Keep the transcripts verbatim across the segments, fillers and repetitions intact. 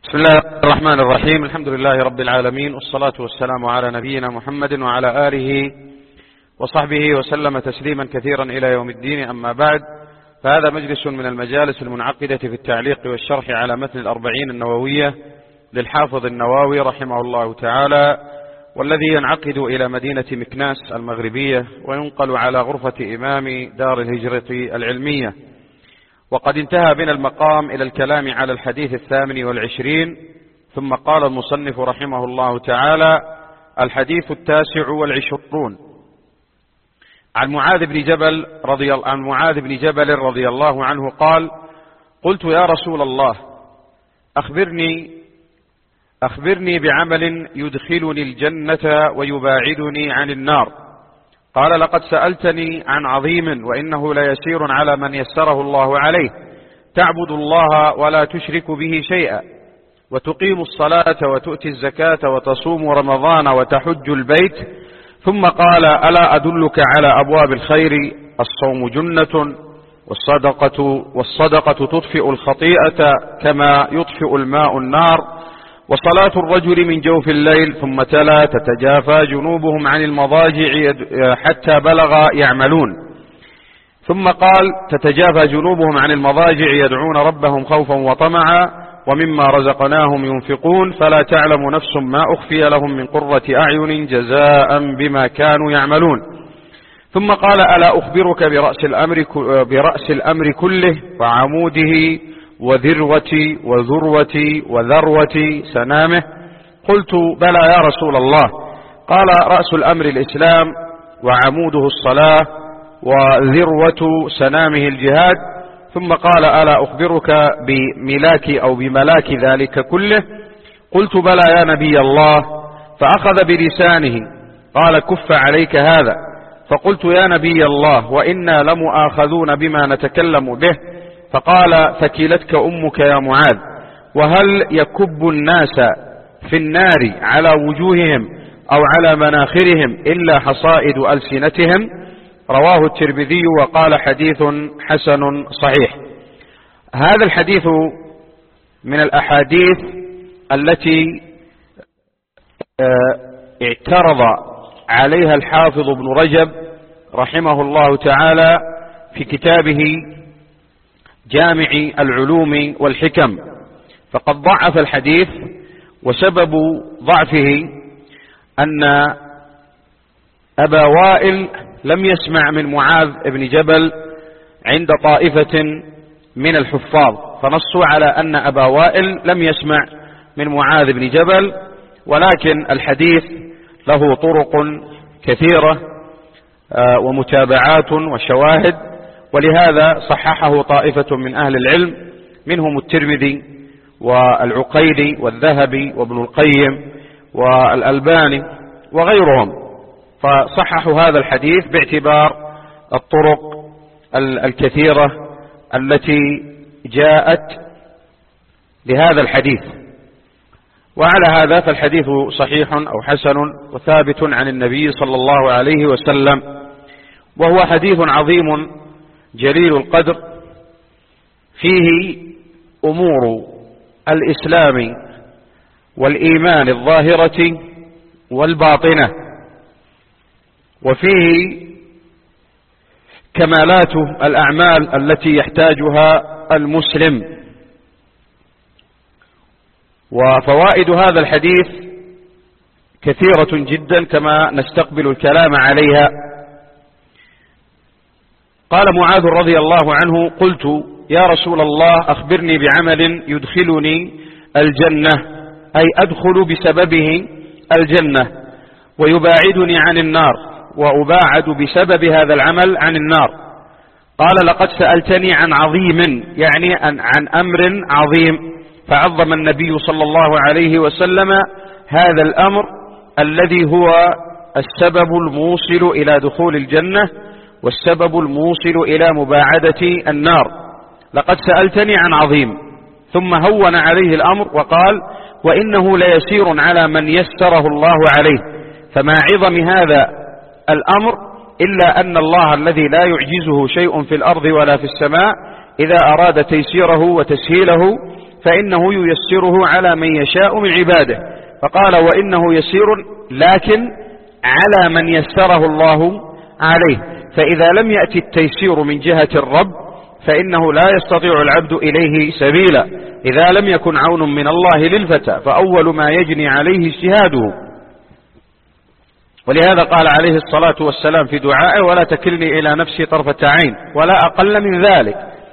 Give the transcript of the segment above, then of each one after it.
بسم الله الرحمن الرحيم. الحمد لله رب العالمين، والصلاة والسلام على نبينا محمد وعلى آله وصحبه وسلم تسليما كثيرا إلى يوم الدين. أما بعد، فهذا مجلس من المجالس المنعقدة في التعليق والشرح على متن الأربعين النووية للحافظ النووي رحمه الله تعالى، والذي ينعقد إلى مدينة مكناس المغربية وينقل على غرفة إمام دار الهجرة العلمية. وقد انتهى بنا المقام إلى الكلام على الحديث الثامن والعشرين، ثم قال المصنف رحمه الله تعالى: الحديث التاسع والعشرون عن معاذ بن جبل رضي عن معاذ بن جبل رضي الله عنه قال: قلت يا رسول الله أخبرني أخبرني بعمل يدخلني الجنة ويباعدني عن النار. قال: لقد سألتني عن عظيم وإنه ليسير على من يسره الله عليه، تعبد الله ولا تشرك به شيئا، وتقيم الصلاة وتؤتي الزكاة وتصوم رمضان وتحج البيت. ثم قال: ألا أدلك على أبواب الخير؟ الصوم جنة، والصدقة, والصدقة تطفئ الخطيئة كما يطفئ الماء النار، وصلاة الرجل من جوف الليل. ثم تلا: تتجافى جنوبهم عن المضاجع حتى بلغ يعملون. ثم قال: تتجافى جنوبهم عن المضاجع يدعون ربهم خوفا وطمعا ومما رزقناهم ينفقون، فلا تعلم نفس ما أخفي لهم من قرة أعين جزاء بما كانوا يعملون. ثم قال: ألا أخبرك برأس الأمر, برأس الأمر كله وعموده وذروة وذروة وذروة سنامه؟ قلت: بلى يا رسول الله. قال: رأس الأمر الإسلام، وعموده الصلاة، وذروة سنامه الجهاد. ثم قال: ألا أخبرك بملاك أو بملاك ذلك كله؟ قلت: بلى يا نبي الله. فأخذ بلسانه قال: كف عليك هذا. فقلت: يا نبي الله، وإنا لمؤاخذون بما نتكلم به. فقال: ثكلتك أمك يا معاذ. وهل يكب الناس في النار على وجوههم أو على مناخرهم إلا حصائد ألسنتهم؟ رواه الترمذي وقال: حديث حسن صحيح. هذا الحديث من الأحاديث التي اعترض عليها الحافظ ابن رجب رحمه الله تعالى في كتابه جامع العلوم والحكم، فقد ضعف الحديث، وسبب ضعفه أن أبا وائل لم يسمع من معاذ بن جبل عند طائفة من الحفاظ، فنصوا على أن أبا وائل لم يسمع من معاذ بن جبل، ولكن الحديث له طرق كثيرة ومتابعات وشواهد، ولهذا صححه طائفة من أهل العلم، منهم الترمذي والعقيلي والذهبي وابن القيم والألباني وغيرهم، فصححوا هذا الحديث باعتبار الطرق الكثيرة التي جاءت لهذا الحديث. وعلى هذا فالحديث صحيح أو حسن وثابت عن النبي صلى الله عليه وسلم، وهو حديث عظيم جليل القدر، فيه أمور الإسلام والإيمان الظاهرة والباطنة، وفيه كمالات الأعمال التي يحتاجها المسلم. وفوائد هذا الحديث كثيرة جدا كما نستقبل الكلام عليها. قال معاذ رضي الله عنه: قلت يا رسول الله أخبرني بعمل يدخلني الجنة، أي أدخل بسببه الجنة، ويباعدني عن النار، وأباعد بسبب هذا العمل عن النار. قال: لقد سألتني عن عظيم، يعني عن أمر عظيم، فعظم النبي صلى الله عليه وسلم هذا الأمر الذي هو السبب الموصل إلى دخول الجنة والسبب الموصل إلى مباعدة النار. لقد سألتني عن عظيم، ثم هون عليه الأمر وقال: وإنه ليسير على من يسره الله عليه. فما عظم هذا الأمر إلا أن الله الذي لا يعجزه شيء في الأرض ولا في السماء إذا أراد تيسيره وتسهيله فإنه ييسره على من يشاء من عباده. فقال وإنه يسير لكن على من يسره الله عليه. فإذا لم يأتي التيسير من جهة الرب فإنه لا يستطيع العبد إليه سبيلا إذا لم يكن عون من الله للفتى، فأول ما يجني عليه اجتهاده. ولهذا قال عليه الصلاة والسلام في دعائه ولا تكلني إلى نفسي طرفة عين ولا أقل من ذلك.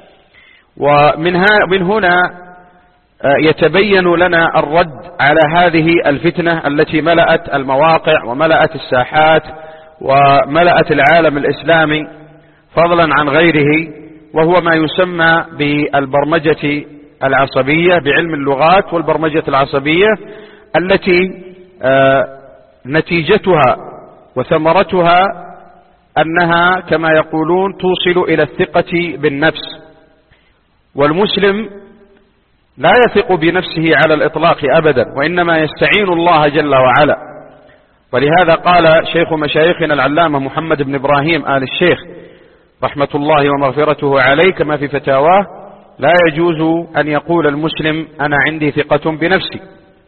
ومن هنا يتبين لنا الرد على هذه الفتنة التي ملأت المواقع وملأت الساحات وملأت العالم الإسلامي فضلا عن غيره، وهو ما يسمى بالبرمجة العصبية بعلم اللغات والبرمجة العصبية، التي نتيجتها وثمرتها أنها كما يقولون توصل إلى الثقة بالنفس. والمسلم لا يثق بنفسه على الإطلاق أبدا، وإنما يستعين الله جل وعلا. ولهذا قال شيخ مشايخنا العلامة محمد بن إبراهيم آل الشيخ رحمة الله ومغفرته عليه كما في فتاواه: لا يجوز أن يقول المسلم أنا عندي ثقة بنفسي.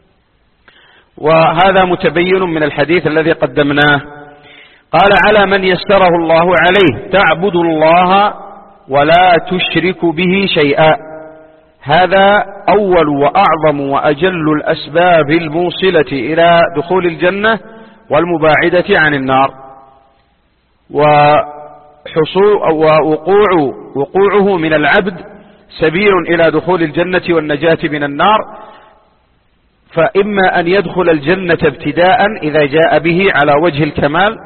وهذا متبين من الحديث الذي قدمناه. قال على من يسره الله عليه تعبد الله ولا تشرك به شيئا. هذا أول وأعظم وأجل الأسباب الموصلة إلى دخول الجنة والمباعدة عن النار. ووقوع وقوعه من العبد سبيل إلى دخول الجنة والنجاة من النار، فإما أن يدخل الجنة ابتداء إذا جاء به على وجه الكمال،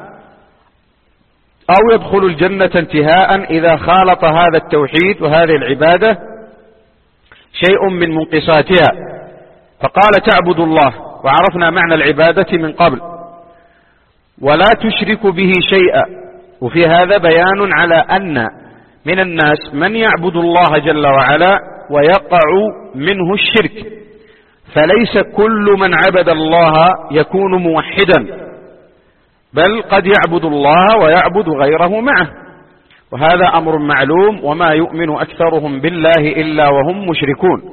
أو يدخل الجنة انتهاء إذا خالط هذا التوحيد وهذه العبادة شيء من منقصاتها. فقال تعبد الله، وعرفنا معنى العبادة من قبل، ولا تشرك به شيئا. وفي هذا بيان على أن من الناس من يعبد الله جل وعلا ويقع منه الشرك، فليس كل من عبد الله يكون موحدا، بل قد يعبد الله ويعبد غيره معه، وهذا أمر معلوم. وما يؤمن أكثرهم بالله إلا وهم مشركون.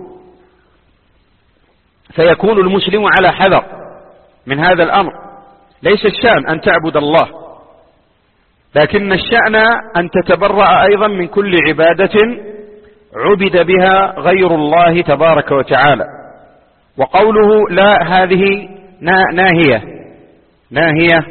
فيكون المسلم على حذر من هذا الأمر. ليس الشأن أن تعبد الله، لكن الشأن أن تتبرأ أيضا من كل عبادة عبد بها غير الله تبارك وتعالى. وقوله لا هذه ناهية ناهية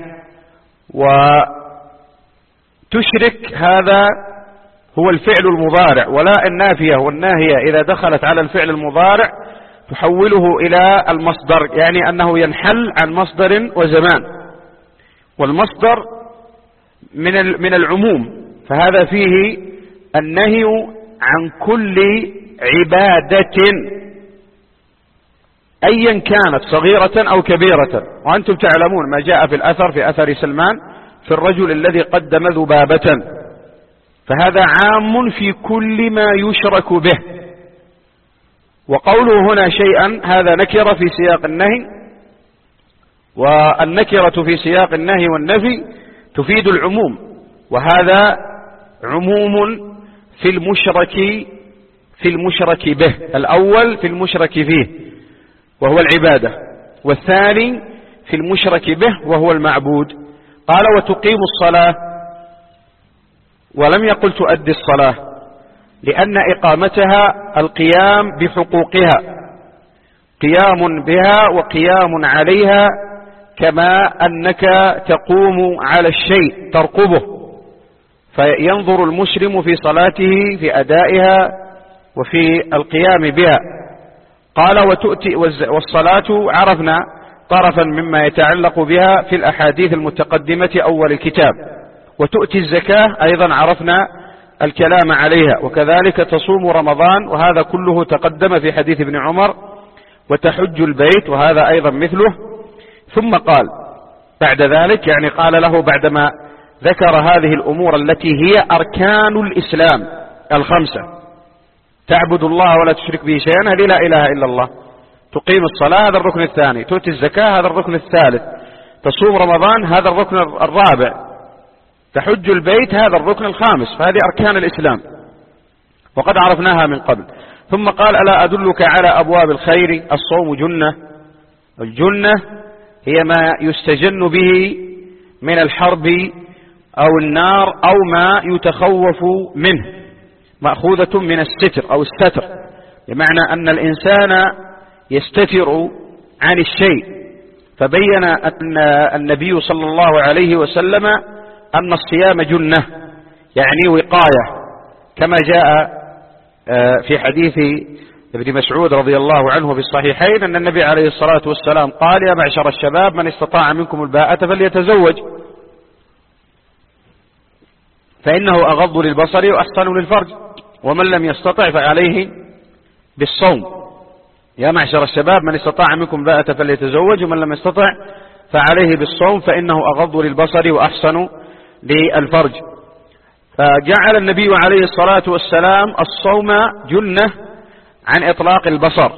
وتشرك، هذا هو الفعل المضارع، ولا النافية والناهية إذا دخلت على الفعل المضارع تحوله إلى المصدر، يعني أنه ينحل عن مصدر وزمان، والمصدر من من العموم، فهذا فيه النهي عن كل عبادة أيا كانت صغيرة أو كبيرة. وأنتم تعلمون ما جاء في الأثر في أثر سلمان في الرجل الذي قدم ذبابة، فهذا عام في كل ما يشرك به. وقوله هنا شيئا هذا نكرة في سياق النهي، والنكرة في سياق النهي والنفي تفيد العموم، وهذا عموم في المشرك في المشرك به. الأول في المشرك فيه وهو العبادة، والثاني في المشرك به وهو المعبود. قال وتقيم الصلاة، ولم يقل تؤدي الصلاة، لأن إقامتها القيام بحقوقها، قيام بها وقيام عليها، كما أنك تقوم على الشيء ترقبه. فينظر المسلم في صلاته في أدائها وفي القيام بها. قال وتؤتي، والصلاة عرفنا طرفا مما يتعلق بها في الأحاديث المتقدمة أول الكتاب. وتؤتي الزكاة أيضا عرفنا الكلام عليها، وكذلك تصوم رمضان، وهذا كله تقدم في حديث ابن عمر. وتحج البيت، وهذا أيضا مثله. ثم قال بعد ذلك، يعني قال له بعدما ذكر هذه الأمور التي هي أركان الإسلام الخمسة: تعبد الله ولا تشرك به شيئا، هذه لا إله إلا الله. تقيم الصلاة، هذا الركن الثاني. تؤتي الزكاة، هذا الركن الثالث. تصوم رمضان، هذا الركن الرابع. تحج البيت، هذا الركن الخامس. فهذه أركان الإسلام وقد عرفناها من قبل. ثم قال ألا أدلك على أبواب الخير؟ الصوم جنة. الجنة هي ما يستجن به من الحرب أو النار أو ما يتخوف منه، مأخوذة من الستر أو الستر، بمعنى أن الإنسان يستتر عن الشيء. فبين أن النبي صلى الله عليه وسلم أن الصيام جنة، يعني وقاية، كما جاء في حديث ابن مسعود رضي الله عنه في الصحيحين أن النبي عليه الصلاة والسلام قال: يا معشر الشباب من استطاع منكم الباءة فليتزوج فإنه أغض للبصر وأحسن للفرج، ومن لم يستطع فعليه بالصوم. يا معشر الشباب من استطاع منكم الباءة فليتزوج ومن لم يستطع فعليه بالصوم فإنه أغض للبصر وأحسن للفرج. فجعل النبي عليه الصلاة والسلام الصوم جنة عن إطلاق البصر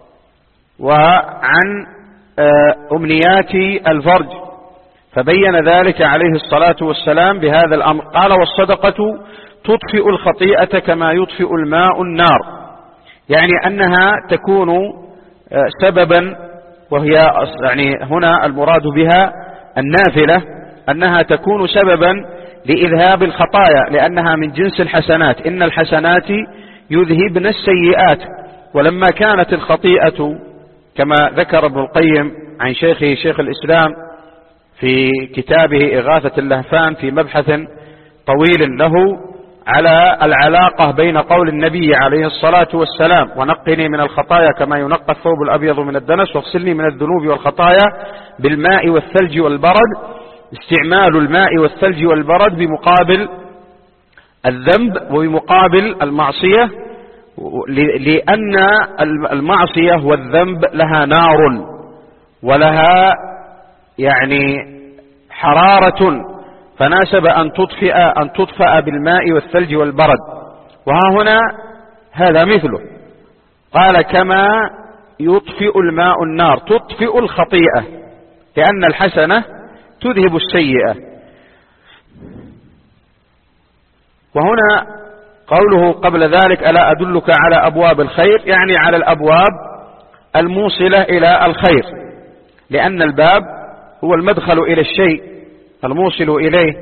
وعن أمنيات الفرج، فبين ذلك عليه الصلاة والسلام بهذا الأمر. قال: والصدقة تطفئ الخطيئة كما يطفئ الماء النار، يعني أنها تكون سببا، وهي يعني هنا المراد بها النافلة، أنها تكون سببا لإذهاب الخطايا، لأنها من جنس الحسنات، إن الحسنات يذهبن السيئات. ولما كانت الخطيئة كما ذكر ابن القيم عن شيخه شيخ الإسلام في كتابه إغاثة اللهفان في مبحث طويل له على العلاقة بين قول النبي عليه الصلاة والسلام: ونقني من الخطايا كما ينقى الثوب الأبيض من الدنس واغسلني من الذنوب والخطايا بالماء والثلج والبرد، استعمال الماء والثلج والبرد بمقابل الذنب وبمقابل المعصية، لأن المعصية والذنب لها نار ولها يعني حرارة، فناسب أن تطفئ أن تطفأ بالماء والثلج والبرد. وها هنا هذا مثله، قال: كما يطفئ الماء النار، تطفئ الخطيئة، لأن الحسنة تذهب السيئة. وهنا قوله قبل ذلك: ألا أدلك على أبواب الخير، يعني على الأبواب الموصلة إلى الخير، لأن الباب هو المدخل إلى الشيء الموصل إليه.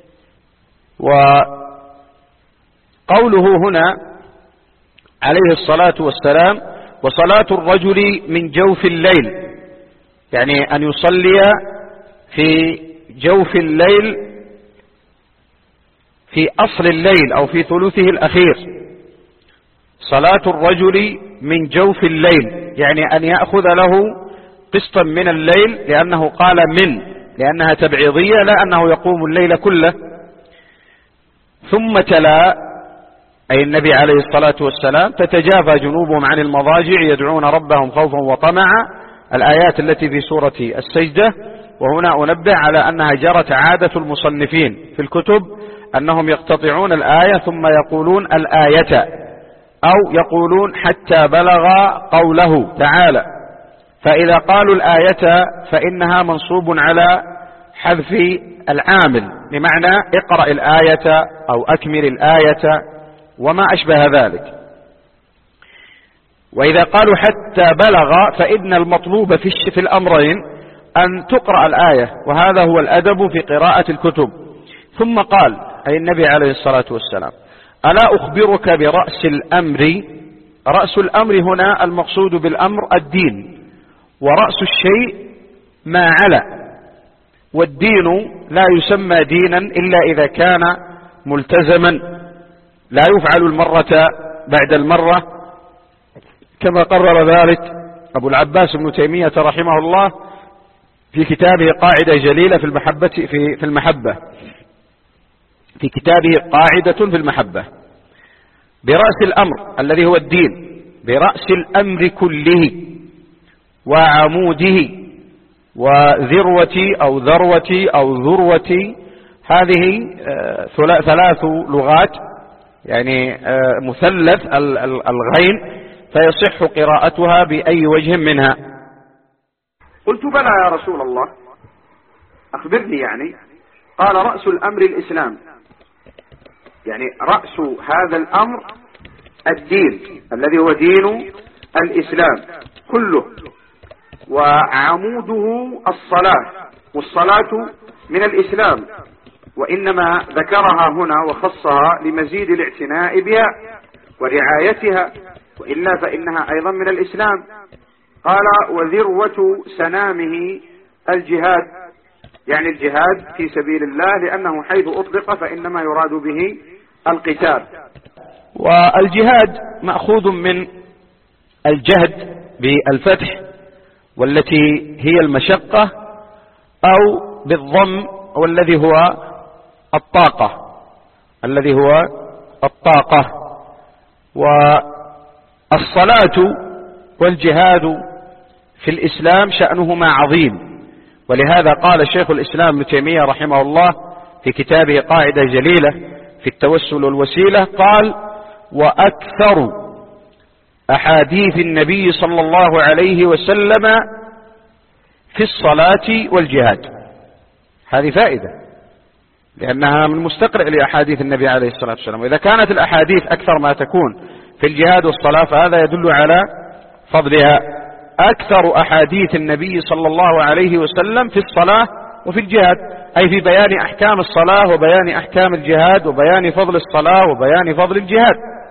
وقوله هنا عليه الصلاة والسلام: وصلاة الرجل من جوف الليل، يعني أن يصلي في جوف الليل، في أصل الليل أو في ثلثه الأخير. صلاة الرجل من جوف الليل يعني أن يأخذ له قسطا من الليل، لأنه قال من، لأنها تبعيضية، لا أنه يقوم الليل كله. ثم تلا أي النبي عليه الصلاة والسلام: تتجافى جنوبهم عن المضاجع يدعون ربهم خوفا وطمعا، الآيات التي في سورة السجدة. وهنا أنبه على أنها جرت عادة المصنفين في الكتب أنهم يقتطعون الآية ثم يقولون الآية، أو يقولون حتى بلغ قوله تعالى، فإذا قالوا الآية فإنها منصوب على حذف العامل، بمعنى اقرأ الآية أو أكمل الآية وما أشبه ذلك. وإذا قالوا حتى بلغ فإن المطلوب في الأمرين أن تقرأ الآية، وهذا هو الأدب في قراءة الكتب. ثم قال أي النبي عليه الصلاة والسلام: ألا أخبرك برأس الأمر؟ رأس الأمر هنا المقصود بالأمر الدين، ورأس الشيء ما على، والدين لا يسمى دينا إلا إذا كان ملتزما، لا يفعل المرة بعد المرة، كما قرر ذلك أبو العباس ابن تيمية رحمه الله في كتابه قاعدة جليلة في المحبة في في المحبة في كتابه قاعدة في المحبة برأس الأمر الذي هو الدين، برأس الأمر كله وعموده وذروة أو ذروة أو ذروة، هذه ثلاث لغات، يعني مثلث الغين، فيصح قراءتها بأي وجه منها. قلت: بلى يا رسول الله، أخبرني يعني. قال: رأس الأمر الإسلام، يعني رأس هذا الأمر الدين الذي هو دين الإسلام كله، وعموده الصلاة، والصلاة من الإسلام، وإنما ذكرها هنا وخصها لمزيد الاعتناء بها ورعايتها، وإلا فإنها أيضا من الإسلام. قال وذروة سنامه الجهاد، يعني الجهاد في سبيل الله، لأنه حيث أطلق فإنما يراد به القتال. والجهاد مأخوذ من الجهد بالفتح، والتي هي المشقة، أو بالضم والذي هو الطاقة، الذي هو الطاقة. والصلاة والجهاد في الإسلام شأنهما عظيم، ولهذا قال شيخ الإسلام ابن تيمية رحمه الله في كتابه قاعدة جليلة في التوسل والوسيلة، قال وأكثر أحاديث النبي صلى الله عليه وسلم في الصلاة والجهاد. هذه فائدة، لأنها من مستقرئ لأحاديث النبي عليه الصلاة والسلام، وإذا كانت الأحاديث أكثر ما تكون في الجهاد والصلاة فهذا يدل على فضلها. أكثر أحاديث النبي صلى الله عليه وسلم في الصلاة وفي الجهاد، أي في بيان أحكام الصلاة وبيان أحكام الجهاد وبيان فضل الصلاة وبيان فضل الجهاد.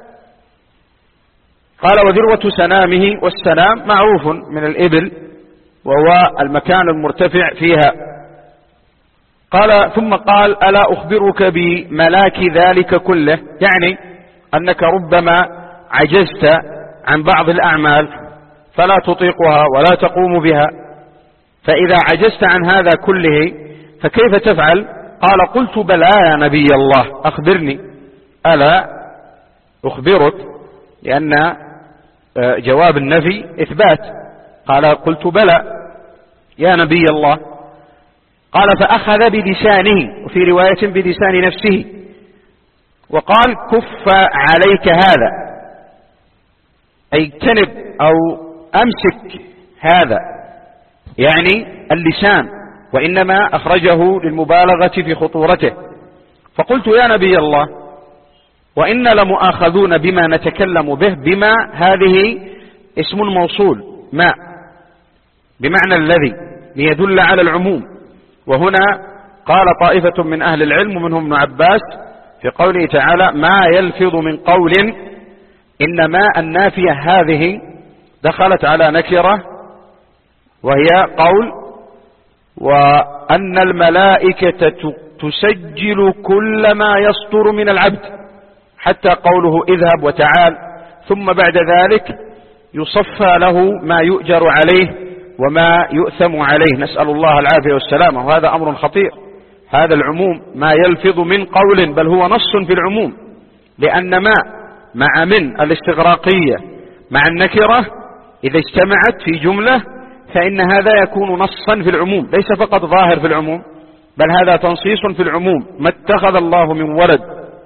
قال وذروة سنامه، والسنام معروف من الإبل وهو المكان المرتفع فيها. قال ثم قال ألا أخبرك بملاك ذلك كله، يعني أنك ربما عجزت عن بعض الأعمال فلا تطيقها ولا تقوم بها، فإذا عجزت عن هذا كله فكيف تفعل؟ قال قلت بلى يا نبي الله أخبرني. ألا أخبرك، لأن جواب النفي إثبات. قال قلت بلى يا نبي الله. قال فأخذ بلسانه، وفي رواية بلسان نفسه، وقال كف عليك هذا، أي اجتنب أو أمسك هذا، يعني اللسان، وإنما أخرجه للمبالغة في خطورته. فقلت يا نبي الله وإن لمؤاخذون بما نتكلم به، بما هذه اسم موصول ما بمعنى الذي ليدل على العموم. وهنا قال طائفة من أهل العلم ومنهم ابن عباس في قوله تعالى ما يلفظ من قول، إنما النافية هذه دخلت على نكرة وهي قول وأن الملائكة تسجل كل ما يصدر من العبد، حتى قوله اذهب وتعال، ثم بعد ذلك يصفى له ما يؤجر عليه وما يؤثم عليه، نسأل الله العافية والسلامة. وهذا أمر خطير، هذا العموم ما يلفظ من قول، بل هو نص في العموم، لأن ما مع من الاستغراقية مع النكرة إذا اجتمعت في جملة فإن هذا يكون نصا في العموم، ليس فقط ظاهر في العموم، بل هذا تنصيص في العموم. ما اتخذ الله من ولد.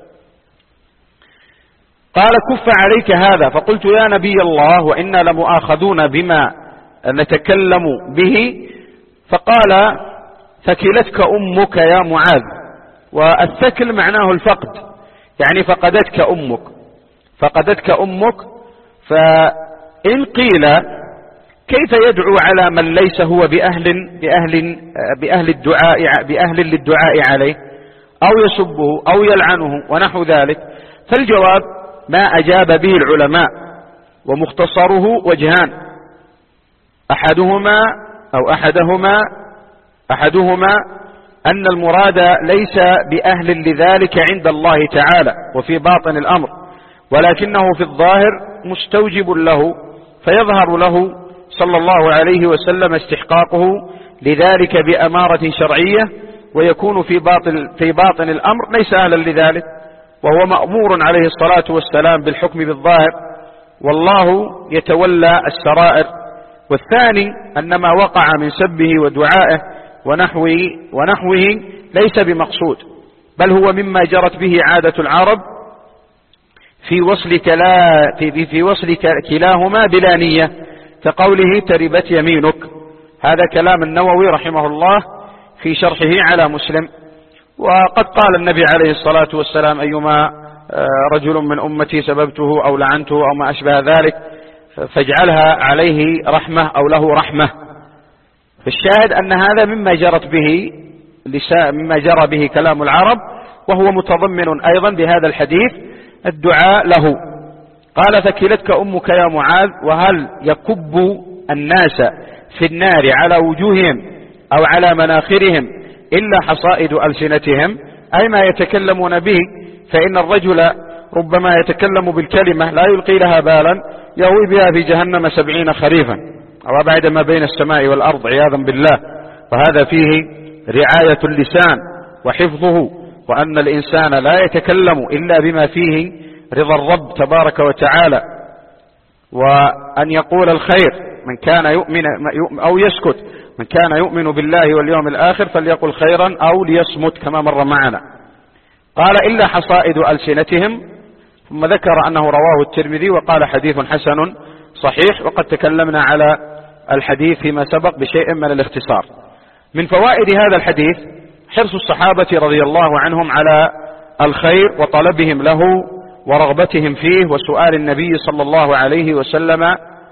قال كف عليك هذا. فقلت يا نبي الله وإنا لمؤاخذون بما نتكلم به. فقال ثكلتك أمك يا معاذ. والثكل معناه الفقد، يعني فقدتك أمك، فقدتك أمك. فإن قيل كيف يدعو على من ليس هو بأهل, بأهل, بأهل, الدعاء بأهل للدعاء عليه، أو يسبه أو يلعنه ونحو ذلك؟ فالجواب ما أجاب به العلماء، ومختصره وجهان، أحدهما أو أحدهما أحدهما أن المراد ليس بأهل لذلك عند الله تعالى وفي باطن الأمر، ولكنه في الظاهر مستوجب له، فيظهر له صلى الله عليه وسلم استحقاقه لذلك بأمارة شرعية، ويكون في باطن, في باطن الأمر ليس أهلا لذلك، وهو مأمور عليه الصلاة والسلام بالحكم بالظاهر، والله يتولى السرائر. والثاني أن ما وقع من سبه ودعائه ونحوه, ونحوه ليس بمقصود، بل هو مما جرت به عادة العرب في وصل, كلا في, في وصل كلاهما بلا نية، كقوله تربت يمينك. هذا كلام النووي رحمه الله في شرحه على مسلم. وقد قال النبي عليه الصلاة والسلام أيما رجل من أمتي سببته أو لعنته أو ما أشبه ذلك، فاجعلها عليه رحمة أو له رحمة. فالشاهد أن هذا مما جرت به مما جرى به كلام العرب، وهو متضمن أيضا بهذا الحديث الدعاء له. قال: ثكلتك أمك يا معاذ، وهل يكب الناس في النار على وجوههم أو على مناخرهم إلا حصائد ألسنتهم، أي ما يتكلمون به، فإن الرجل ربما يتكلم بالكلمة لا يلقي لها بالا يهوي بها في جهنم سبعين خريفا أو أبعد ما بين السماء والأرض عياذا بالله. وهذا فيه رعاية اللسان وحفظه، وأن الإنسان لا يتكلم إلا بما فيه رضا الرب تبارك وتعالى، وأن يقول الخير من كان يؤمن أو يسكت، من كان يؤمن بالله واليوم الآخر فليقل خيرا أو ليصمت كما مر معنا. قال: إلا حصائد ألسنتهم، ثم ذكر أنه رواه الترمذي وقال حديث حسن صحيح، وقد تكلمنا على الحديث فيما سبق بشيء من الاختصار. من فوائد هذا الحديث حرص الصحابة رضي الله عنهم على الخير وطلبهم له ورغبتهم فيه وسؤال النبي صلى الله عليه وسلم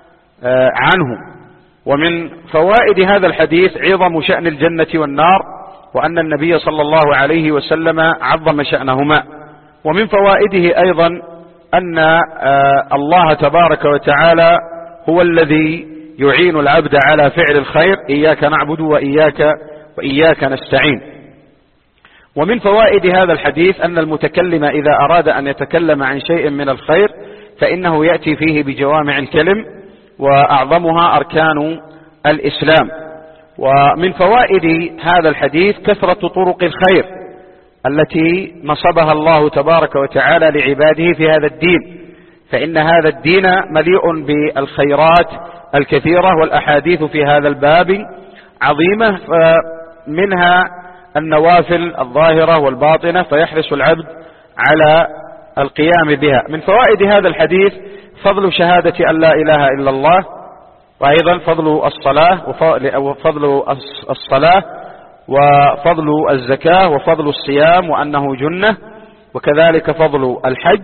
عنه. ومن فوائد هذا الحديث عظم شأن الجنة والنار، وأن النبي صلى الله عليه وسلم عظم شأنهما. ومن فوائده أيضا أن الله تبارك وتعالى هو الذي يعين العبد على فعل الخير، إياك نعبد وإياك وإياك نستعين. ومن فوائد هذا الحديث أن المتكلم إذا أراد أن يتكلم عن شيء من الخير فإنه يأتي فيه بجوامع الكلم، وأعظمها أركان الإسلام. ومن فوائد هذا الحديث كثرة طرق الخير التي نصبها الله تبارك وتعالى لعباده في هذا الدين، فإن هذا الدين مليء بالخيرات الكثيرة، والأحاديث في هذا الباب عظيمة، منها النوافل الظاهرة والباطنة، فيحرص العبد على القيام بها. من فوائد هذا الحديث فضل شهادة أن لا إله إلا الله، وأيضا فضل الصلاة وفضل الصلاة وفضل الزكاة وفضل الصيام وأنه جنة، وكذلك فضل الحج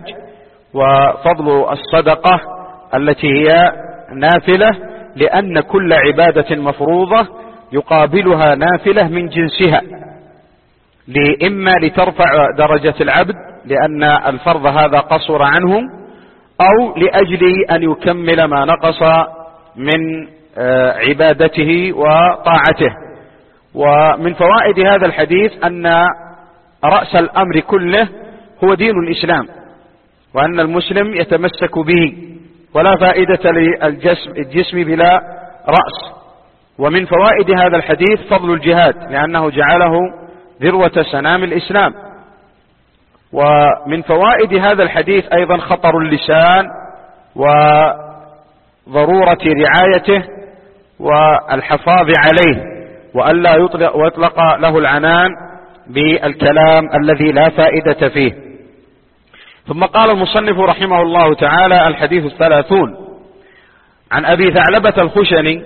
وفضل الصدقة التي هي نافلة، لأن كل عبادة مفروضة يقابلها نافلة من جنسها، إما لترفع درجة العبد لأن الفرض هذا قصر عنه، أو لأجل أن يكمل ما نقص من عبادته وطاعته. ومن فوائد هذا الحديث أن رأس الأمر كله هو دين الإسلام، وأن المسلم يتمسك به، ولا فائدة للجسم بلا رأس. ومن فوائد هذا الحديث فضل الجهاد، لأنه جعله ذروة سنام الإسلام. ومن فوائد هذا الحديث أيضا خطر اللسان وضرورة رعايته والحفاظ عليه، وألا يطلق, ويطلق له العنان بالكلام الذي لا فائدة فيه. ثم قال المصنف رحمه الله تعالى: الحديث الثلاثون عن أبي ثعلبة الخشني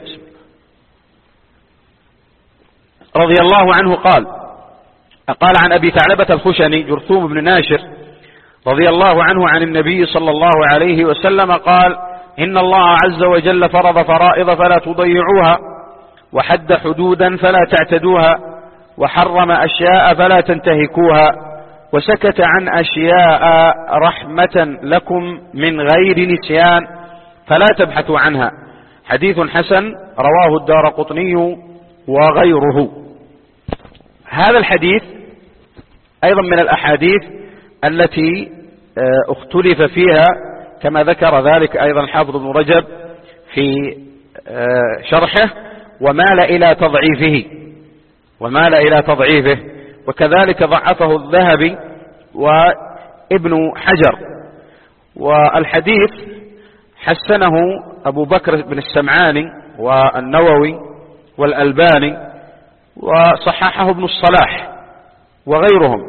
رضي الله عنه قال قال عن أبي ثعلبة الخشني جرثوم بن ناشر رضي الله عنه عن النبي صلى الله عليه وسلم قال: إن الله عز وجل فرض فرائض فلا تضيعوها، وحد حدودا فلا تعتدوها، وحرم أشياء فلا تنتهكوها، وسكت عن أشياء رحمة لكم من غير نسيان فلا تبحثوا عنها. حديث حسن رواه الدارقطني وغيره. هذا الحديث أيضا من الأحاديث التي اختلف فيها، كما ذكر ذلك أيضا الحافظ ابن رجب في شرحه، ومال إلى تضعيفه ومال إلى تضعيفه وكذلك ضعفه الذهبي وابن حجر. والحديث حسنه أبو بكر بن السمعاني والنووي والألباني، وصححه ابن الصلاح وغيرهم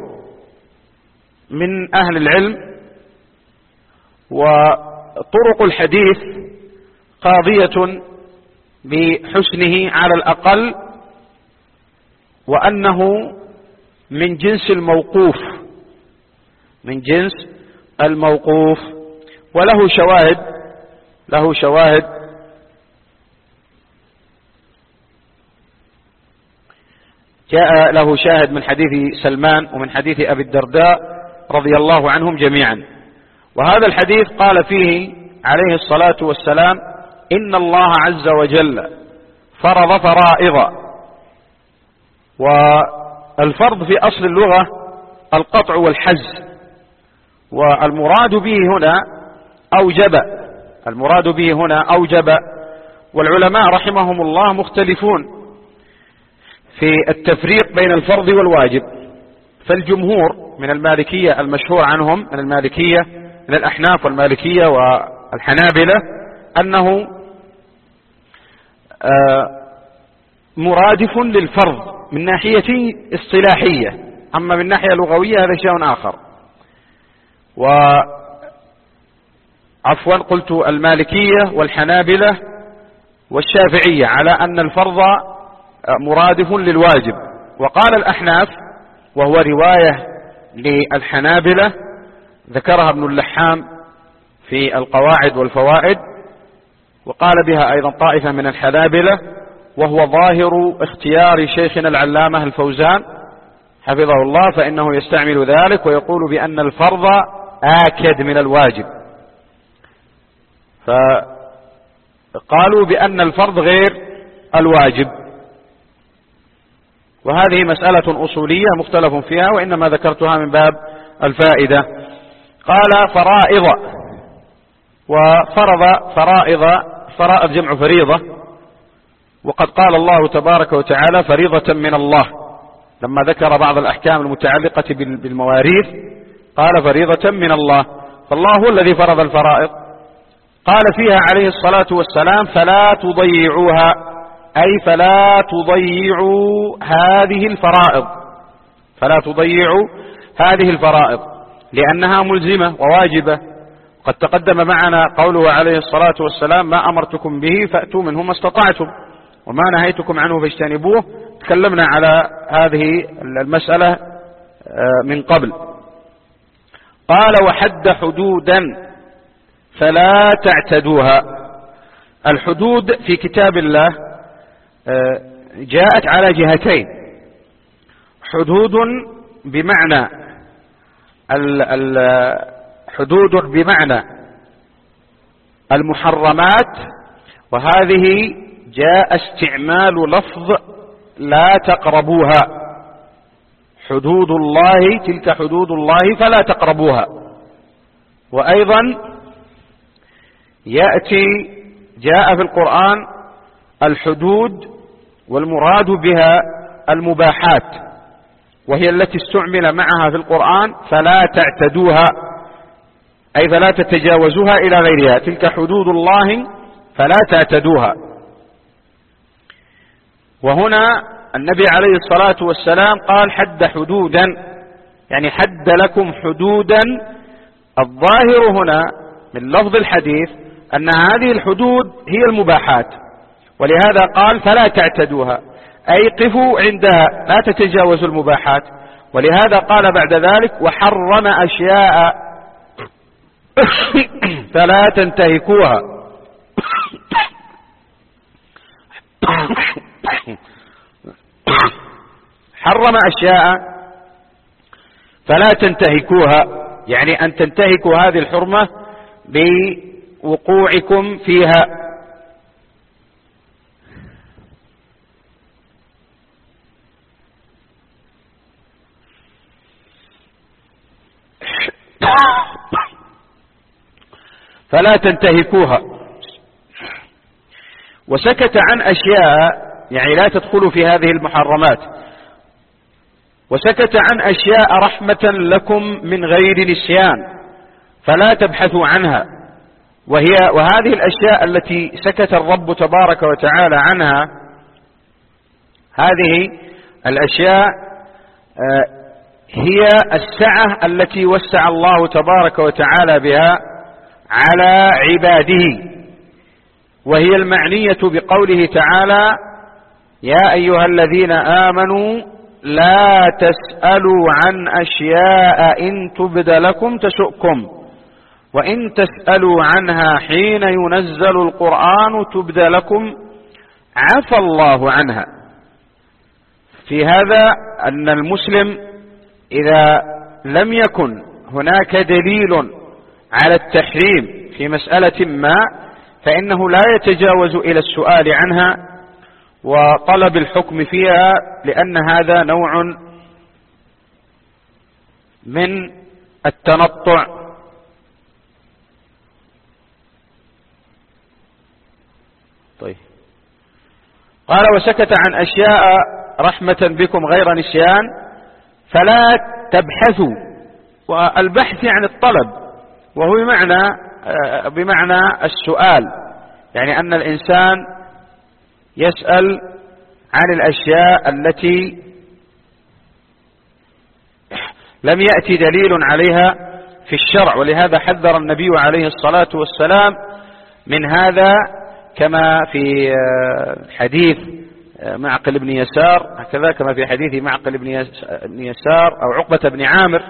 من أهل العلم. وطرق الحديث قاضية بحسنه على الأقل، وأنه من جنس الموقوف من جنس الموقوف، وله شواهد له شواهد جاء له شاهد من حديث سلمان ومن حديث أبي الدرداء رضي الله عنهم جميعا. وهذا الحديث قال فيه عليه الصلاة والسلام: إن الله عز وجل فرض فرائض. والفرض في أصل اللغة القطع والحز، والمراد به هنا أوجب المراد به هنا أوجب. والعلماء رحمهم الله مختلفون في التفريق بين الفرض والواجب. فالجمهور من المالكية المشهور عنهم من المالكية من الأحناف والمالكية والحنابلة أنه مرادف للفرض من ناحية اصطلاحية، أما من ناحية لغوية هذا شيء آخر. وعفوا قلت المالكية والحنابلة والشافعية على أن الفرض مرادف للواجب. وقال الأحناف، وهو رواية للحنابلة ذكرها ابن اللحام في القواعد والفوائد، وقال بها أيضا طائفة من الحنابلة، وهو ظاهر اختيار شيخنا العلامة الفوزان حفظه الله، فإنه يستعمل ذلك ويقول بأن الفرض آكد من الواجب. فقالوا بأن الفرض غير الواجب، وهذه مسألة أصولية مختلف فيها، وإنما ذكرتها من باب الفائدة. قال فرائض، وفرض فرائض، فرائض جمع فريضة، وقد قال الله تبارك وتعالى: فريضة من الله، لما ذكر بعض الأحكام المتعلقة بالمواريث قال فريضة من الله، فالله هو الذي فرض الفرائض. قال فيها عليه الصلاة والسلام: فلا تضيعوها، أي فلا تضيعوا هذه الفرائض، فلا تضيعوا هذه الفرائض لأنها ملزمة وواجبة. قد تقدم معنا قوله عليه الصلاة والسلام: ما أمرتكم به فأتوا منه ما استطعتم وما نهيتكم عنه فاجتنبوه. تكلمنا على هذه المسألة من قبل. قال: وحد حدودا فلا تعتدوها. الحدود في كتاب الله جاءت على جهتين: حدود بمعنى حدود بمعنى المحرمات، وهذه جاء استعمال لفظ لا تقربوها، حدود الله تلك حدود الله فلا تقربوها. وأيضا يأتي جاء في القرآن الحدود والمراد بها المباحات، وهي التي استعمل معها في القرآن فلا تعتدوها، أي فلا تتجاوزوها إلى غيرها، تلك حدود الله فلا تعتدوها. وهنا النبي عليه الصلاة والسلام قال: حد حدودا، يعني حد لكم حدودا. الظاهر هنا من لفظ الحديث أن هذه الحدود هي المباحات، ولهذا قال: فلا تعتدوها، أي قفوا عندها لا تتجاوزوا المباحات. ولهذا قال بعد ذلك: وحرم أشياء فلا تنتهكوها. حرم أشياء فلا تنتهكوها، يعني أن تنتهكوا هذه الحرمة بوقوعكم فيها. فلا تنتهكوها. وسكت عن أشياء يعني لا تدخلوا في هذه المحرمات، وسكت عن أشياء رحمة لكم من غير نسيان، فلا تبحثوا عنها. وهي وهذه الأشياء التي سكت الرب تبارك وتعالى عنها، هذه الأشياء هي السعة التي وسع الله تبارك وتعالى بها على عباده، وهي المعنية بقوله تعالى: يا أيها الذين آمنوا لا تسألوا عن أشياء إن تبد لكم تسؤكم وإن تسألوا عنها حين ينزل القرآن تبد لكم عفى الله عنها. في هذا أن المسلم إذا لم يكن هناك دليل على التحريم في مسألة ما فإنه لا يتجاوز إلى السؤال عنها وطلب الحكم فيها، لأن هذا نوع من التنطع. طيب، قال وسكت عن أشياء رحمة بكم غير نسيان فلا تبحثوا، والبحث يعني الطلب، وهو بمعنى بمعنى السؤال، يعني أن الإنسان يسأل عن الأشياء التي لم يأتي دليل عليها في الشرع، ولهذا حذر النبي عليه الصلاة والسلام من هذا، كما في حديث معقل بن يسار، هكذا كما في حديث معقل بن يسار أو عقبة بن عامر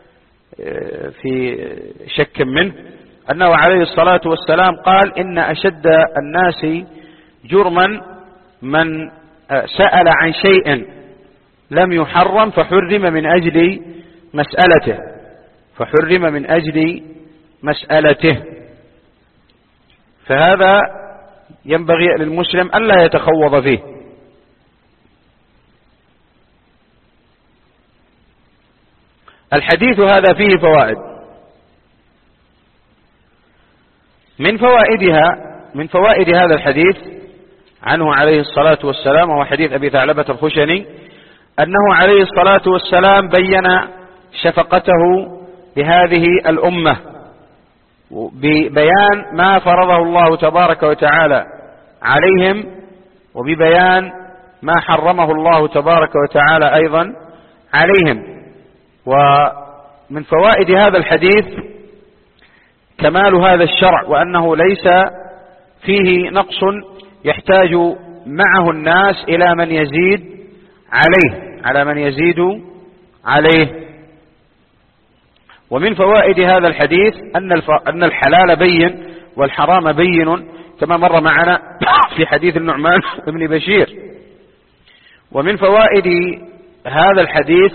في شك منه، أنه عليه الصلاة والسلام قال إن أشد الناس جرما من سأل عن شيء لم يحرم فحرم من أجل مسألته فحرم من أجل مسألته فهذا ينبغي للمسلم ألا يتخوض فيه. الحديث هذا فيه فوائد، من فوائدها من فوائد هذا الحديث عنه عليه الصلاة والسلام، وهو حديث أبي ثعلبة الخشني، أنه عليه الصلاة والسلام بين شفقته لهذه الأمة ببيان ما فرضه الله تبارك وتعالى عليهم، وببيان ما حرمه الله تبارك وتعالى أيضا عليهم. ومن فوائد هذا الحديث كمال هذا الشرع، وأنه ليس فيه نقص يحتاج معه الناس إلى من يزيد عليه على من يزيد عليه. ومن فوائد هذا الحديث أن الحلال بين والحرام بين، كما مر معنا في حديث النعمان بن بشير. ومن فوائد هذا الحديث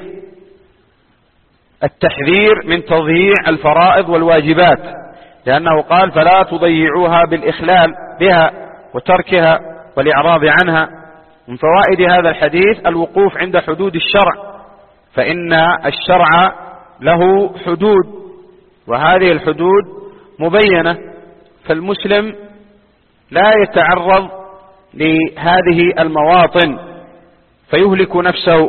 التحذير من تضييع الفرائض والواجبات، لأنه قال فلا تضيعوها بالإخلال بها وتركها والإعراض عنها. من فوائد هذا الحديث الوقوف عند حدود الشرع، فإن الشرع له حدود، وهذه الحدود مبينة، فالمسلم لا يتعرض لهذه المواطن فيهلك نفسه.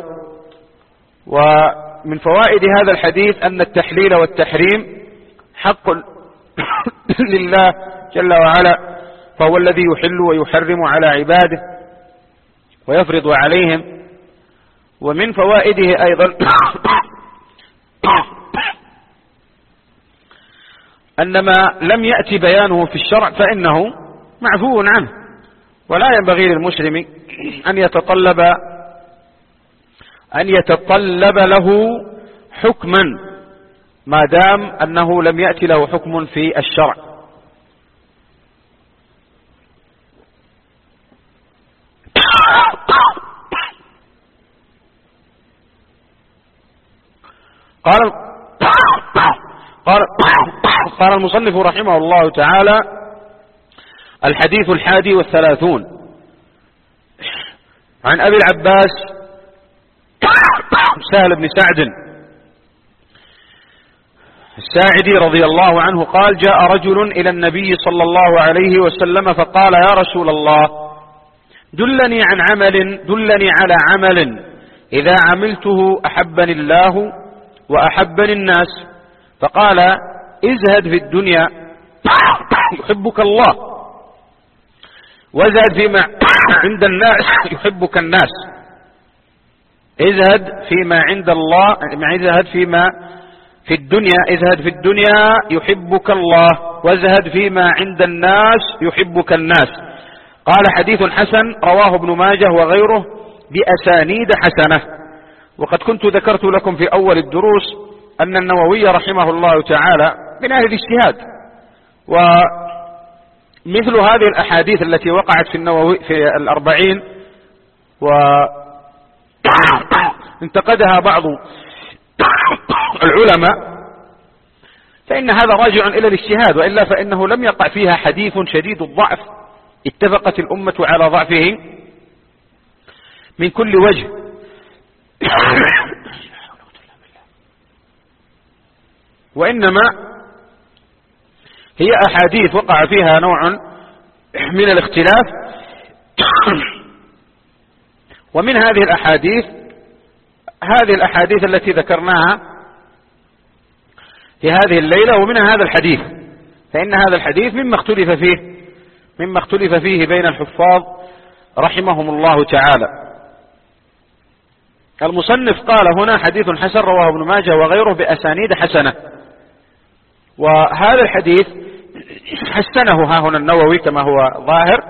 ومن فوائد هذا الحديث أن التحليل والتحريم حق لله جل وعلا، فهو الذي يحل ويحرم على عباده ويفرض عليهم. ومن فوائده أيضا أن ما لم يأتي بيانه في الشرع فإنه معفو عنه، ولا ينبغي للمسلم أن يتطلب أن يتطلب له حكما ما دام أنه لم يأتي له حكم في الشرع. قال قال قال المصنف رحمه الله تعالى: الحديث الحادي والثلاثون عن أبي العباس سهل بن سعد الساعدي رضي الله عنه قال: جاء رجل إلى النبي صلى الله عليه وسلم فقال: يا رسول الله، دلني عن عمل دلني على عمل إذا عملته أحبني الله وأحبني الناس. فقال: ازهد في الدنيا يحبك الله، وازهد فيما عند الناس يحبك الناس. ازهد فيما عند الله، ازهد فيما في الدنيا ازهد في الدنيا يحبك الله، وازهد فيما عند الناس يحبك الناس. قال: حديث حسن رواه ابن ماجه وغيره بأسانيد حسنة. وقد كنت ذكرت لكم في أول الدروس أن النووي رحمه الله تعالى من أهل الاجتهاد، ومثل هذه الأحاديث التي وقعت في النووي في الأربعين وانتقدها بعض العلماء، فإن هذا راجع إلى الاجتهاد، وإلا فإنه لم يقع فيها حديث شديد الضعف اتفقت الأمة على ضعفه من كل وجه. وإنما هي أحاديث وقع فيها نوع من الاختلاف، ومن هذه الأحاديث هذه الأحاديث التي ذكرناها في هذه الليلة، ومنها هذا الحديث، فإن هذا الحديث مما اختلف فيه مما اختلف فيه بين الحفاظ رحمهم الله تعالى. المصنف قال هنا حديث حسن رواه ابن ماجه وغيره بأسانيد حسنة، وهذا الحديث حسنه ها هنا النووي كما هو ظاهر،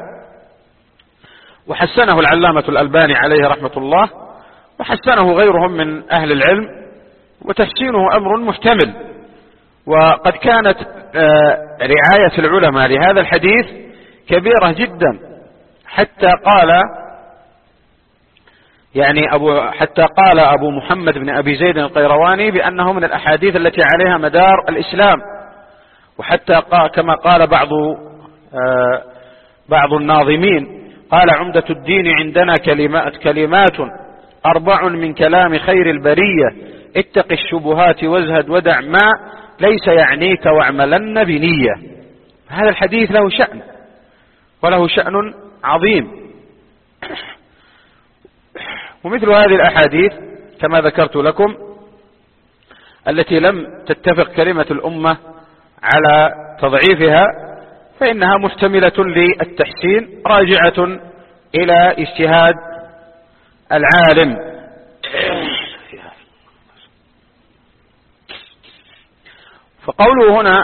وحسنه العلامة الألباني عليه رحمة الله، وحسنه غيرهم من أهل العلم، وتحسينه أمر محتمل. وقد كانت رعاية العلماء لهذا الحديث كبيرة جدا، حتى قال يعني أبو حتى قال أبو محمد بن أبي زيد القيرواني بأنه من الأحاديث التي عليها مدار الإسلام، وحتى قال كما قال بعض بعض الناظمين قال عمدة الدين عندنا كلمات كلمات أربع من كلام خير البرية، اتق الشبهات وازهد ودع ما ليس يعنيك واعملن بنية. هذا الحديث له شأن وله شأن عظيم. ومثل هذه الأحاديث كما ذكرت لكم التي لم تتفق كلمة الأمة على تضعيفها، فإنها محتملة للتحسين راجعة إلى اجتهاد العالم. فقوله هنا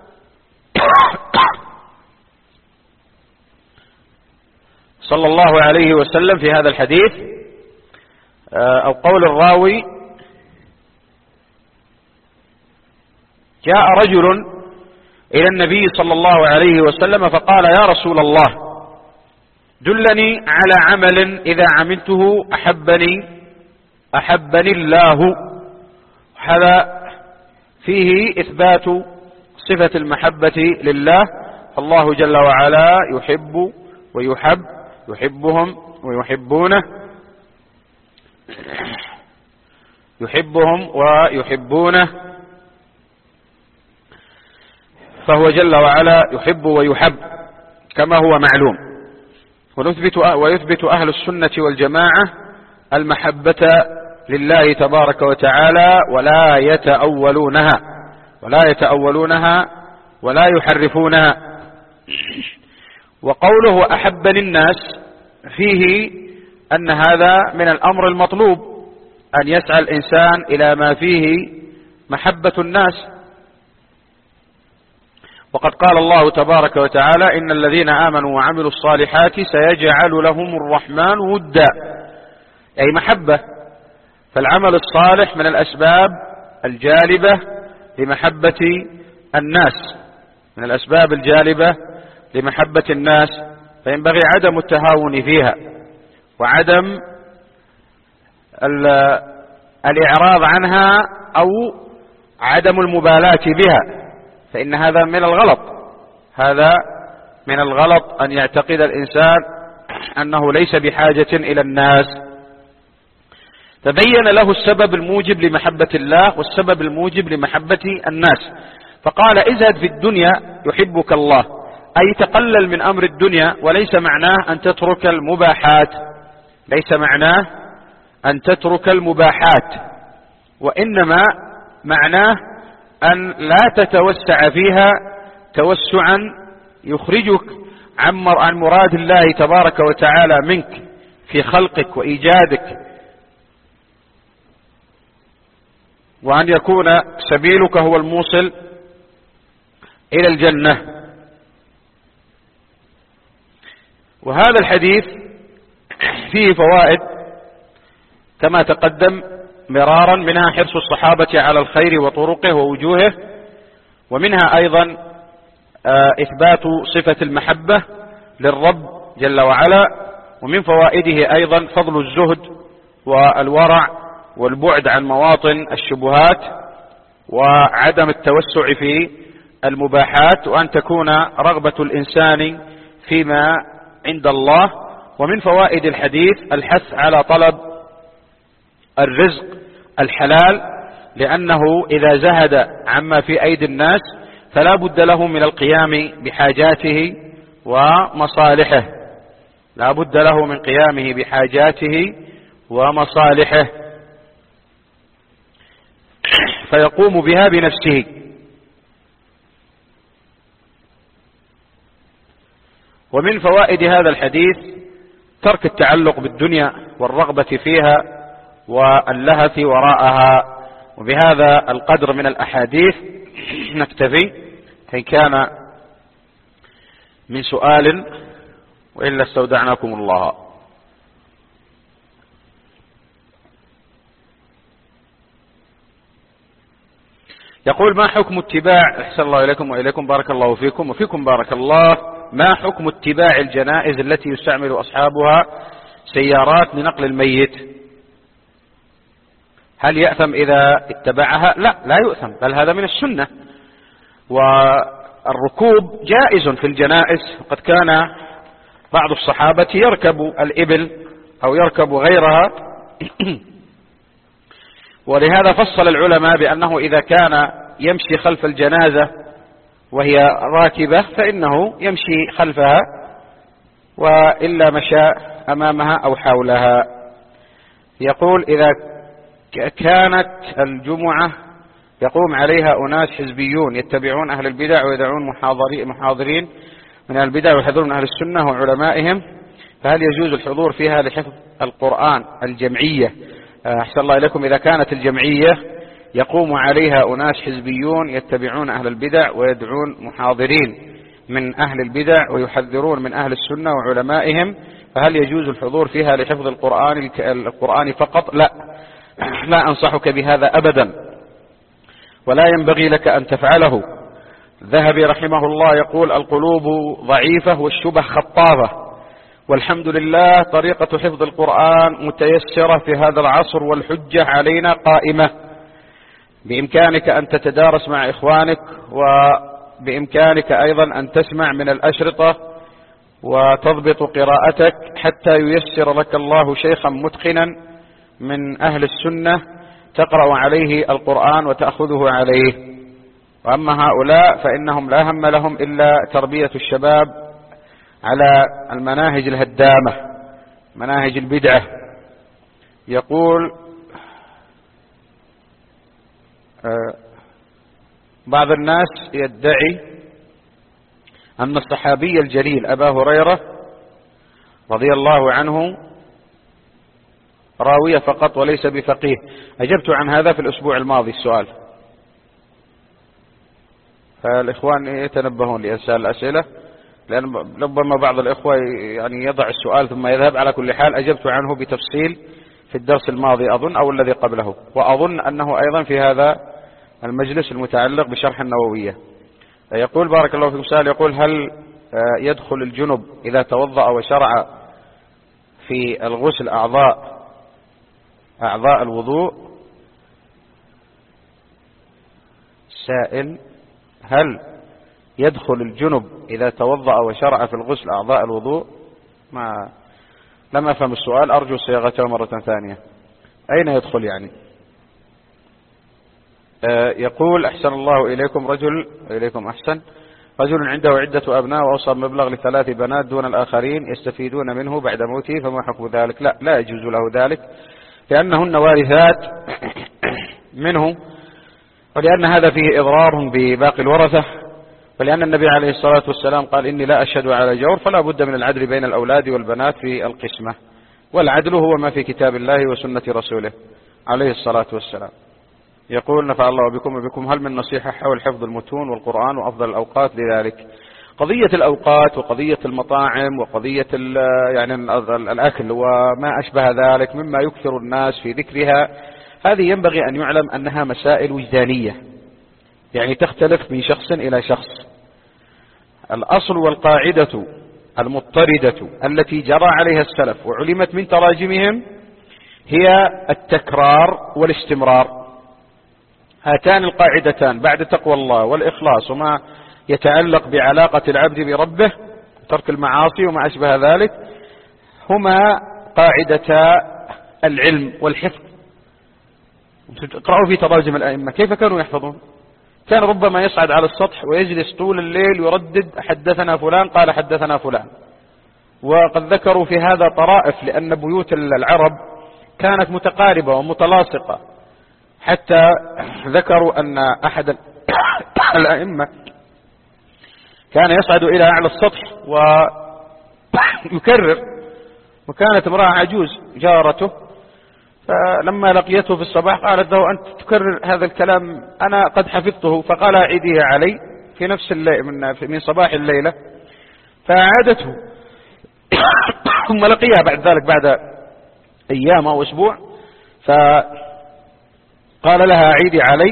صلى الله عليه وسلم في هذا الحديث، أو قول الراوي جاء رجل إلى النبي صلى الله عليه وسلم فقال يا رسول الله دلني على عمل إذا عملته أحبني أحبني الله. هذا فيه إثبات صفة المحبة لله، الله جل وعلا يحب ويحب، يحبهم ويحبونه، يحبهم ويحبونه، فهو جل وعلا يحب ويحب كما هو معلوم. ونثبت ويثبت أهل السنة والجماعة المحبة لله تبارك وتعالى ولا يتأولونها ولا يتأولونها ولا يحرفونها. وقوله أحبني الناس فيه أن هذا من الأمر المطلوب، أن يسعى الإنسان إلى ما فيه محبة الناس. وقد قال الله تبارك وتعالى إن الذين آمنوا وعملوا الصالحات سيجعل لهم الرحمن ودا، أي محبة. فالعمل الصالح من الأسباب الجالبة لمحبة الناس، من الأسباب الجالبة لمحبة الناس، فينبغي عدم التهاون فيها وعدم الإعراض عنها أو عدم المبالاة بها، فإن هذا من الغلط. هذا من الغلط أن يعتقد الإنسان أنه ليس بحاجة إلى الناس. تبين له السبب الموجب لمحبة الله والسبب الموجب لمحبة الناس، فقال ازهد في الدنيا يحبك الله، أي تقلل من أمر الدنيا، وليس معناه أن تترك المباحات، ليس معناه أن تترك المباحات، وإنما معناه أن لا تتوسع فيها توسعا يخرجك عن مراد الله تبارك وتعالى منك في خلقك وإيجادك، وأن يكون سبيلك هو الموصل إلى الجنة. وهذا الحديث فيه فوائد كما تقدم مرارا، منها حرص الصحابة على الخير وطرقه ووجوهه، ومنها أيضا إثبات صفة المحبة للرب جل وعلا. ومن فوائده أيضا فضل الزهد والورع والبعد عن مواطن الشبهات وعدم التوسع في المباحات، وأن تكون رغبة الإنسان فيما عند الله. ومن فوائد الحديث الحث على طلب الرزق الحلال، لأنه إذا زهد عما في أيدي الناس فلا بد له من القيام بحاجاته ومصالحه، لا بد له من قيامه بحاجاته ومصالحه فيقوم بها بنفسه. ومن فوائد هذا الحديث ترك التعلق بالدنيا والرغبة فيها واللهث وراءها. وبهذا القدر من الأحاديث نكتفي، إن كان من سؤال وإلا استودعناكم الله. يقول: ما حكم اتباع، أحسن الله إليكم وإليكم بارك الله فيكم وفيكم بارك الله، ما حكم اتباع الجنائز التي يستعمل أصحابها سيارات لنقل الميت؟ هل يأثم إذا اتبعها؟ لا، لا يؤثم، بل هذا من السنة. والركوب جائز في الجنائز، قد كان بعض الصحابة يركب الإبل أو يركب غيرها ولهذا فصل العلماء بأنه إذا كان يمشي خلف الجنازة وهي راكبة فإنه يمشي خلفها، وإلا مشى أمامها أو حولها. يقول: إذا كانت الجمعة يقوم عليها أناس حزبيون يتبعون أهل البدع ويدعون محاضرين من أهل البدع ويحذرون أهل السنة وعلمائهم، فهل يجوز الحضور فيها لحفظ القرآن الجمعية؟ أحسن الله إليكم، إذا كانت الجمعية يقوم عليها أناس حزبيون يتبعون أهل البدع ويدعون محاضرين من أهل البدع ويحذرون من أهل السنة وعلمائهم، فهل يجوز الحضور فيها لحفظ القرآن القرآن فقط؟ لا، لا أنصحك بهذا أبدا، ولا ينبغي لك أن تفعله. الذهبي رحمه الله يقول: القلوب ضعيفة والشبه خطافة، والحمد لله طريقة حفظ القرآن متيسرة في هذا العصر والحجة علينا قائمة. بإمكانك أن تتدارس مع إخوانك، وبإمكانك أيضا أن تسمع من الأشرطة وتضبط قراءتك حتى ييسر لك الله شيخا متقنا من أهل السنة تقرأ عليه القرآن وتأخذه عليه. وأما هؤلاء فإنهم لا هم لهم إلا تربية الشباب على المناهج الهدامة، مناهج البدعة. يقول: بعض الناس يدعي أن الصحابي الجليل أبا هريرة رضي الله عنه راوية فقط وليس بفقيه. أجبت عن هذا في الأسبوع الماضي السؤال، فالإخوان يتنبهون لأسئلة الأسئلة، لأن ربما بعض الإخوة يعني يضع السؤال ثم يذهب. على كل حال أجبت عنه بتفصيل في الدرس الماضي أظن أو الذي قبله، وأظن أنه أيضا في هذا المجلس المتعلق بشرح النووية. يقول: بارك الله فيكم، سؤال يقول: هل يدخل الجنب إذا توضأ وشرع في الغسل أعضاء أعضاء الوضوء؟ سائل: هل يدخل الجنب إذا توضأ وشرع في الغسل أعضاء الوضوء؟ ما لم أفهم السؤال، أرجو صياغته مرة ثانية. أين يدخل يعني؟ آه يقول: أحسن الله إليكم، رجل إليكم أحسن رجل عنده عدة أبناء وأوصى مبلغ لثلاث بنات دون الآخرين يستفيدون منه بعد موته، فما حكم ذلك؟ لا، لا يجوز له ذلك، لأنهن وارثات منه، ولأن هذا فيه إضرار بباقي الورثة، ولأن النبي عليه الصلاة والسلام قال: إني لا أشهد على جور، فلا بد من العدل بين الأولاد والبنات في القسمة، والعدل هو ما في كتاب الله وسنة رسوله عليه الصلاة والسلام. يقول: نفع الله بكم وبكم، هل من نصيحة حول حفظ المتون والقرآن وأفضل الأوقات لذلك؟ قضية الأوقات وقضية المطاعم وقضية يعني الأكل وما أشبه ذلك مما يكثر الناس في ذكرها، هذه ينبغي أن يعلم أنها مسائل وجدانية، يعني تختلف من شخص إلى شخص. الأصل والقاعدة المضطردة التي جرى عليها السلف وعلمت من تراجمهم هي التكرار والاستمرار. هاتان القاعدتان بعد تقوى الله والإخلاص وما يتعلق بعلاقة العبد بربه ترك المعاصي وما أشبه ذلك هما قاعدتا العلم والحفظ. اقرأوا في تراجم الأئمة كيف كانوا يحفظون. كان ربما يصعد على السطح ويجلس طول الليل يردد حدثنا فلان قال حدثنا فلان. وقد ذكروا في هذا طرائف لأن بيوت العرب كانت متقاربة ومتلاصقة، حتى ذكروا أن أحد الأئمة كان يصعد إلى أعلى السطح ويكرر، وكانت امرأة عجوز جارته فلما لقيته في الصباح قالت له أنت تكرر هذا الكلام أنا قد حفظته، فقال أعيديه علي في نفس الليل من, من صباح الليلة فأعادته ثم لقيها بعد ذلك بعد أيام أو أسبوع فقال لها أعيدي علي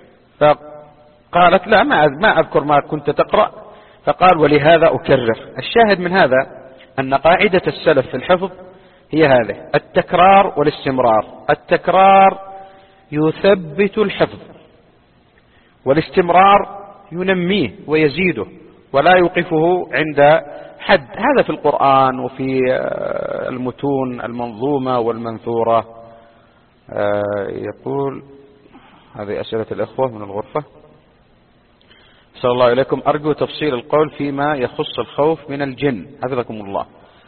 فقالت لا ما أذكر ما كنت تقرأ، فقال ولهذا أكرر. الشاهد من هذا أن قاعدة السلف في الحفظ هي هذه التكرار والاستمرار. التكرار يثبت الحفظ والاستمرار ينميه ويزيده ولا يوقفه عند حد. هذا في القرآن وفي المتون المنظومة والمنثورة. يقول هذه أسئلة الإخوة من الغرفة. صلى الله عليكم أرجو تفصيل القول فيما يخص الخوف من الجن حفظكم الله.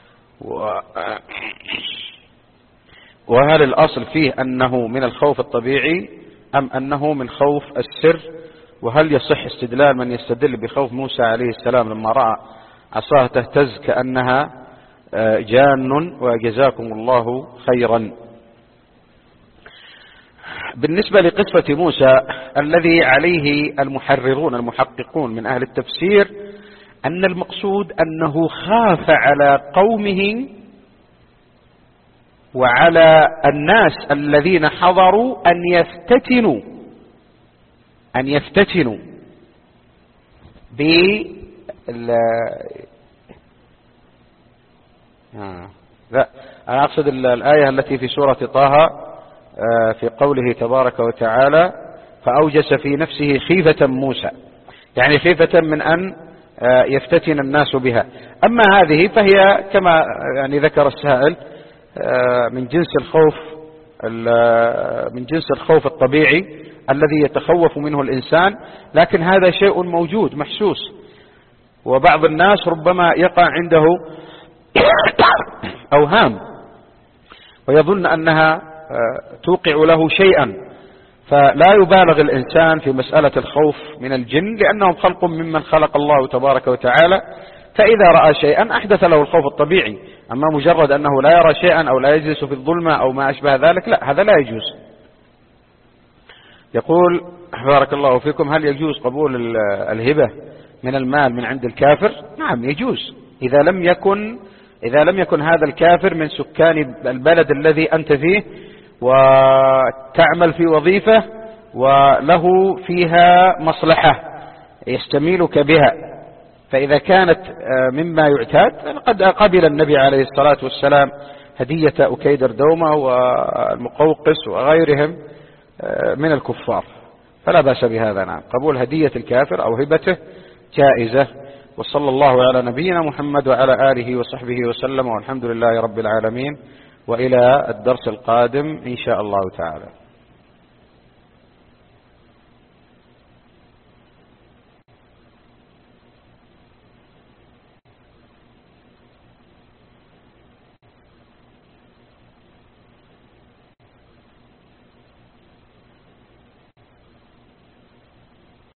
وهل الأصل فيه أنه من الخوف الطبيعي أم أنه من خوف السر؟ وهل يصح استدلال من يستدل بخوف موسى عليه السلام لما رأى عصاه تهتز كأنها جان؟ وجزاكم الله خيرا. بالنسبة لقصة موسى الذي عليه المحررون المحققون من أهل التفسير أن المقصود أنه خاف على قومه وعلى الناس الذين حضروا أن يفتتنوا أن يفتتنوا بال لا أنا أقصد الآية التي في سورة طه في قوله تبارك وتعالى فأوجس في نفسه خيفة موسى، يعني خيفة من أن يفتتن الناس بها. أما هذه فهي كما يعني ذكر السائل من جنس الخوف من جنس الخوف الطبيعي الذي يتخوف منه الإنسان، لكن هذا شيء موجود محسوس، وبعض الناس ربما يقع عنده أوهام ويظن أنها توقع له شيئا، فلا يبالغ الإنسان في مسألة الخوف من الجن لأنهم خلق ممن خلق الله تبارك وتعالى، فإذا رأى شيئا أحدث له الخوف الطبيعي. أما مجرد أنه لا يرى شيئا أو لا يجلس في الظلمة أو ما أشبه ذلك لا، هذا لا يجوز. يقول بارك الله فيكم هل يجوز قبول الهبة من المال من عند الكافر؟ نعم يجوز إذا لم يكن إذا لم يكن هذا الكافر من سكان البلد الذي أنت فيه وتعمل في وظيفة وله فيها مصلحة يستميلك بها، فإذا كانت مما يعتاد قد قبل النبي عليه الصلاة والسلام هدية أكيدر دومة والمقوقس وغيرهم من الكفار، فلا بأس بهذا. نعم قبول هدية الكافر أو هبته جائزة. وصلى الله على نبينا محمد وعلى آله وصحبه وسلم، والحمد لله رب العالمين، وإلى الدرس القادم إن شاء الله تعالى.